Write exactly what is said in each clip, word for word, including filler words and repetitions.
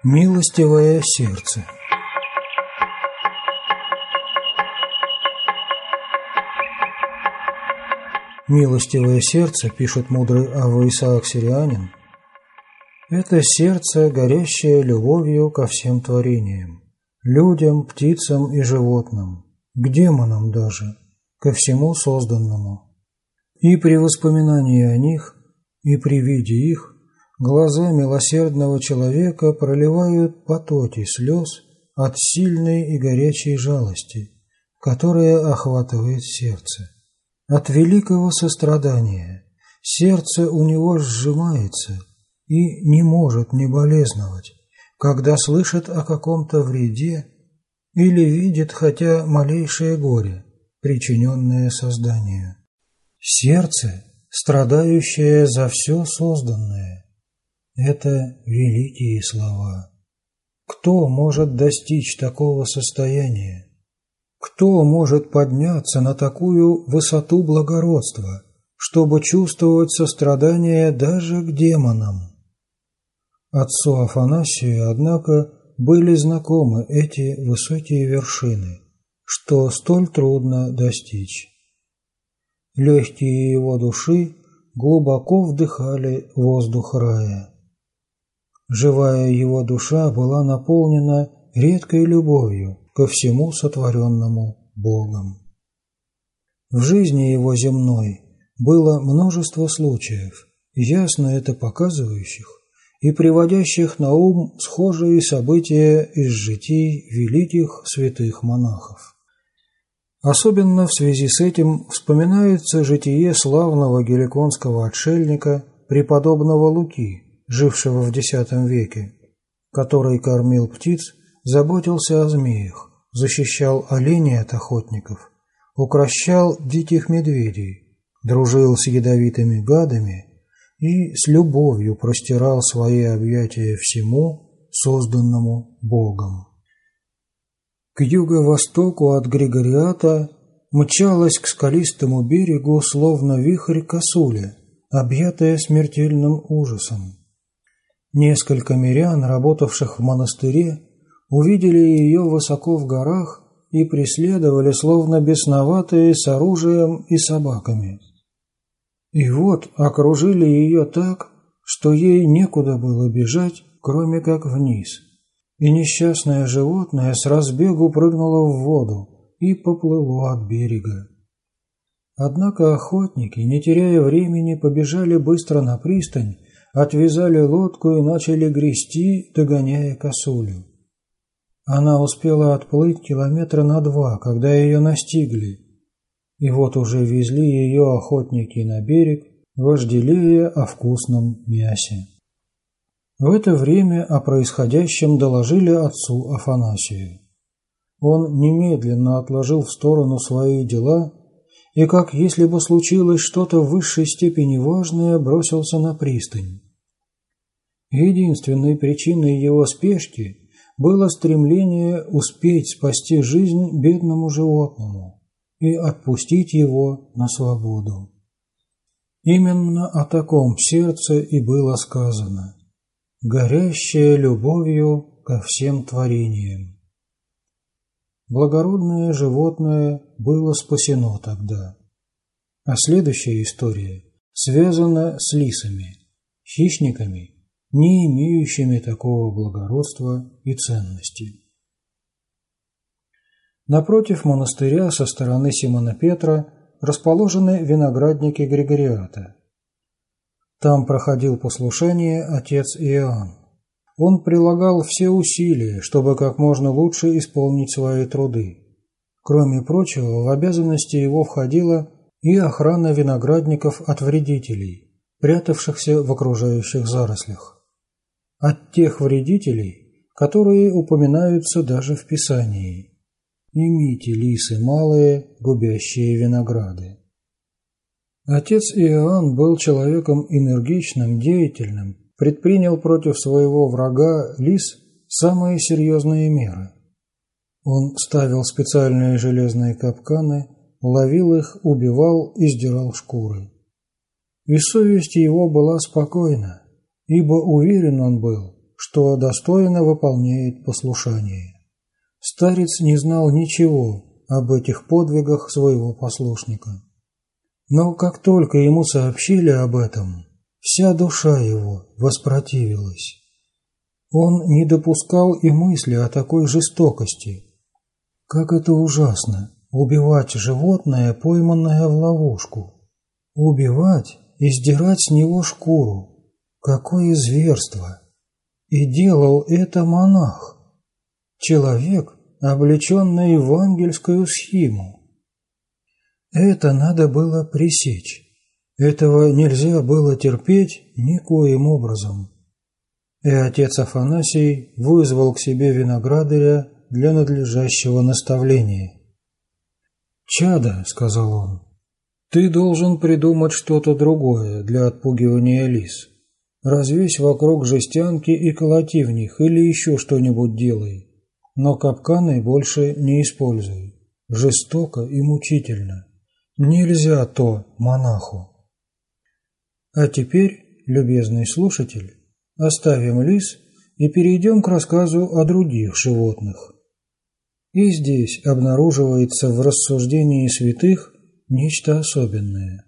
Милостивое сердце. Милостивое сердце, пишет мудрый Авва Исаак Сирианин, это сердце, горящее любовью ко всем творениям, людям, птицам и животным, к демонам даже, ко всему созданному. И при воспоминании о них, и при виде их, глаза милосердного человека проливают потоки слез от сильной и горячей жалости, которая охватывает сердце. От великого сострадания сердце у него сжимается и не может не болезновать, когда слышит о каком-то вреде или видит хотя малейшее горе, причиненное созданию. Сердце, страдающее за все созданное, это великие слова. Кто может достичь такого состояния? Кто может подняться на такую высоту благородства, чтобы чувствовать сострадание даже к демонам? Отцу Афанасию, однако, были знакомы эти высокие вершины, что столь трудно достичь. Легкие его души глубоко вдыхали воздух рая. Живая его душа была наполнена редкой любовью ко всему сотворенному Богом. В жизни его земной было множество случаев, ясно это показывающих и приводящих на ум схожие события из житий великих святых монахов. Особенно в связи с этим вспоминается житие славного геликонского отшельника преподобного Луки, жившего в десятом веке, который кормил птиц, заботился о змеях, защищал оленей от охотников, укрощал диких медведей, дружил с ядовитыми гадами и с любовью простирал свои объятия всему, созданному Богом. К юго-востоку от Григориата мчалась к скалистому берегу словно вихрь косуля, объятая смертельным ужасом. Несколько мирян, работавших в монастыре, увидели ее высоко в горах и преследовали, словно бесноватые, с оружием и собаками. И вот окружили ее так, что ей некуда было бежать, кроме как вниз, и несчастное животное с разбегу прыгнуло в воду и поплыло от берега. Однако охотники, не теряя времени, побежали быстро на пристань, отвязали лодку и начали грести, догоняя косулю. Она успела отплыть километра на два, когда ее настигли, и вот уже везли ее охотники на берег, вожделея о вкусном мясе. В это время о происходящем доложили отцу Афанасию. Он немедленно отложил в сторону свои дела и, как если бы случилось что-то в высшей степени важное, бросился на пристань. Единственной причиной его спешки было стремление успеть спасти жизнь бедному животному и отпустить его на свободу. Именно о таком сердце и было сказано, горящее любовью ко всем творениям. Благородное животное было спасено тогда. А следующая история связана с лисами, хищниками, не имеющими такого благородства и ценности. Напротив монастыря со стороны Симона Петра расположены виноградники Григориата. Там проходил послушание отец Иоанн. Он прилагал все усилия, чтобы как можно лучше исполнить свои труды. Кроме прочего, в обязанности его входила и охрана виноградников от вредителей, прятавшихся в окружающих зарослях. От тех вредителей, которые упоминаются даже в Писании. «Имите, лисы малые, губящие винограды». Отец Иоанн был человеком энергичным, деятельным, предпринял против своего врага лис самые серьезные меры. Он ставил специальные железные капканы, ловил их, убивал и сдирал шкуры. И совесть его была спокойна, ибо уверен он был, что достойно выполняет послушание. Старец не знал ничего об этих подвигах своего послушника. Но как только ему сообщили об этом, вся душа его воспротивилась. Он не допускал и мысли о такой жестокости. Как это ужасно – убивать животное, пойманное в ловушку. Убивать и сдирать с него шкуру. Какое зверство! И делал это монах. Человек, облеченный в ангельскую схиму. Это надо было пресечь. Этого нельзя было терпеть никоим образом. И отец Афанасий вызвал к себе виноградаря для надлежащего наставления. «Чадо», — сказал он, — «ты должен придумать что-то другое для отпугивания лис. Развесь вокруг жестянки и колоти в них, или еще что-нибудь делай, но капканы больше не используй. Жестоко и мучительно. Нельзя то монаху». А теперь, любезный слушатель, оставим лис и перейдем к рассказу о других животных. И здесь обнаруживается в рассуждении святых нечто особенное.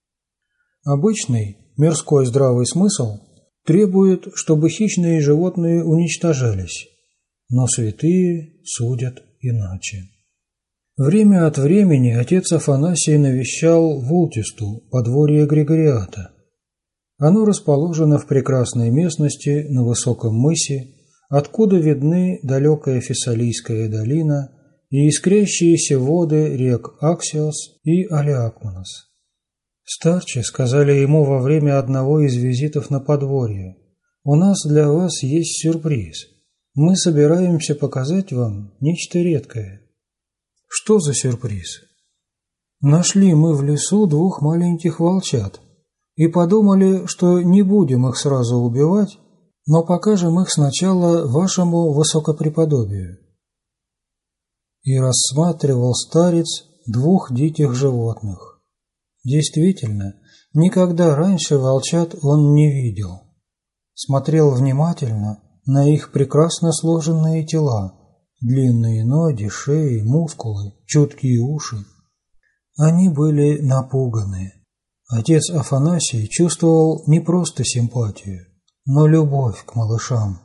Обычный мирской здравый смысл требует, чтобы хищные животные уничтожались, но святые судят иначе. Время от времени отец Афанасий навещал Вултисту, подворье Григориата. Оно расположено в прекрасной местности на высоком мысе, откуда видны далекая Фессалийская долина и искрящиеся воды рек Аксиос и Алиакманос. Старче сказали ему во время одного из визитов на подворье: «У нас для вас есть сюрприз. Мы собираемся показать вам нечто редкое». «Что за сюрприз?» «Нашли мы в лесу двух маленьких волчат и подумали, что не будем их сразу убивать, но покажем их сначала вашему высокопреподобию». И рассматривал старец двух диких животных. Действительно, никогда раньше волчат он не видел. Смотрел внимательно на их прекрасно сложенные тела, длинные ноги, шеи, мускулы, чуткие уши. Они были напуганы. Отец Афанасий чувствовал не просто симпатию, но любовь к малышам.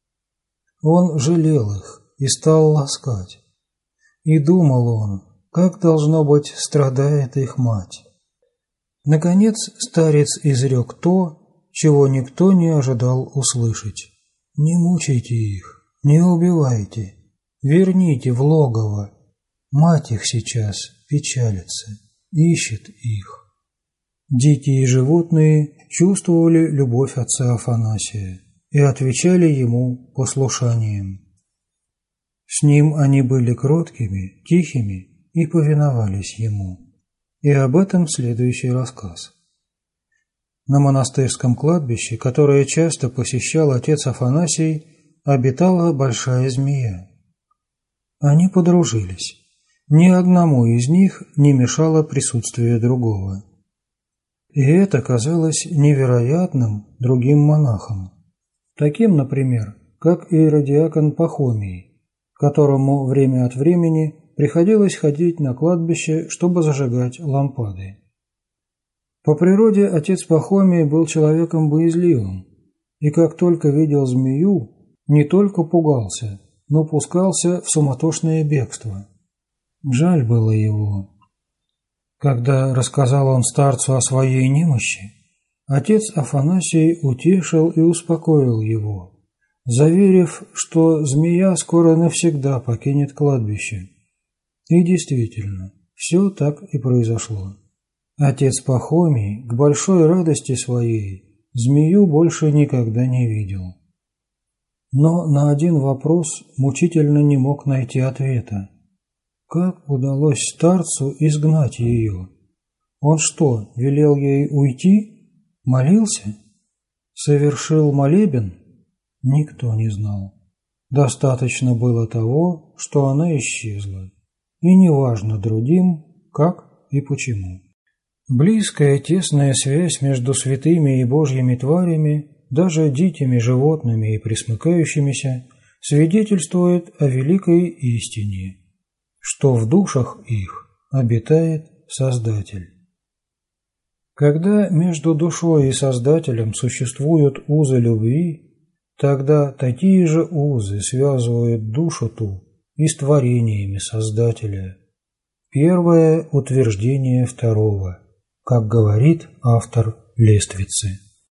Он жалел их и стал ласкать. И думал он, как, должно быть, страдает их мать. Наконец старец изрек то, чего никто не ожидал услышать. «Не мучайте их, не убивайте, верните в логово. Мать их сейчас печалится, ищет их». Дикие животные чувствовали любовь отца Афанасия и отвечали ему послушанием. С ним они были кроткими, тихими и повиновались ему. И об этом следующий рассказ. На монастырском кладбище, которое часто посещал отец Афанасий, обитала большая змея. Они подружились. Ни одному из них не мешало присутствие другого. И это казалось невероятным другим монахам. Таким, например, как иеродиакон Пахомий, которому время от времени приходилось ходить на кладбище, чтобы зажигать лампады. По природе отец Пахомий был человеком боязливым, и как только видел змею, не только пугался, но пускался в суматошное бегство. Жаль было его. Когда рассказал он старцу о своей немощи, отец Афанасий утешил и успокоил его, заверив, что змея скоро навсегда покинет кладбище. И действительно, все так и произошло. Отец Пахомий, к большой радости своей, змею больше никогда не видел. Но на один вопрос мучительно не мог найти ответа. Как удалось старцу изгнать ее? Он что, велел ей уйти? Молился? Совершил молебен? Никто не знал. Достаточно было того, что она исчезла. И неважно другим, как и почему. Близкая тесная связь между святыми и божьими тварями даже дикими животными и пресмыкающимися, свидетельствует о великой истине, что в душах их обитает Создатель. Когда между душой и Создателем существуют узы любви, тогда такие же узы связывают душу ту и с творениями Создателя. Первое утверждение второго, как говорит автор лествицы.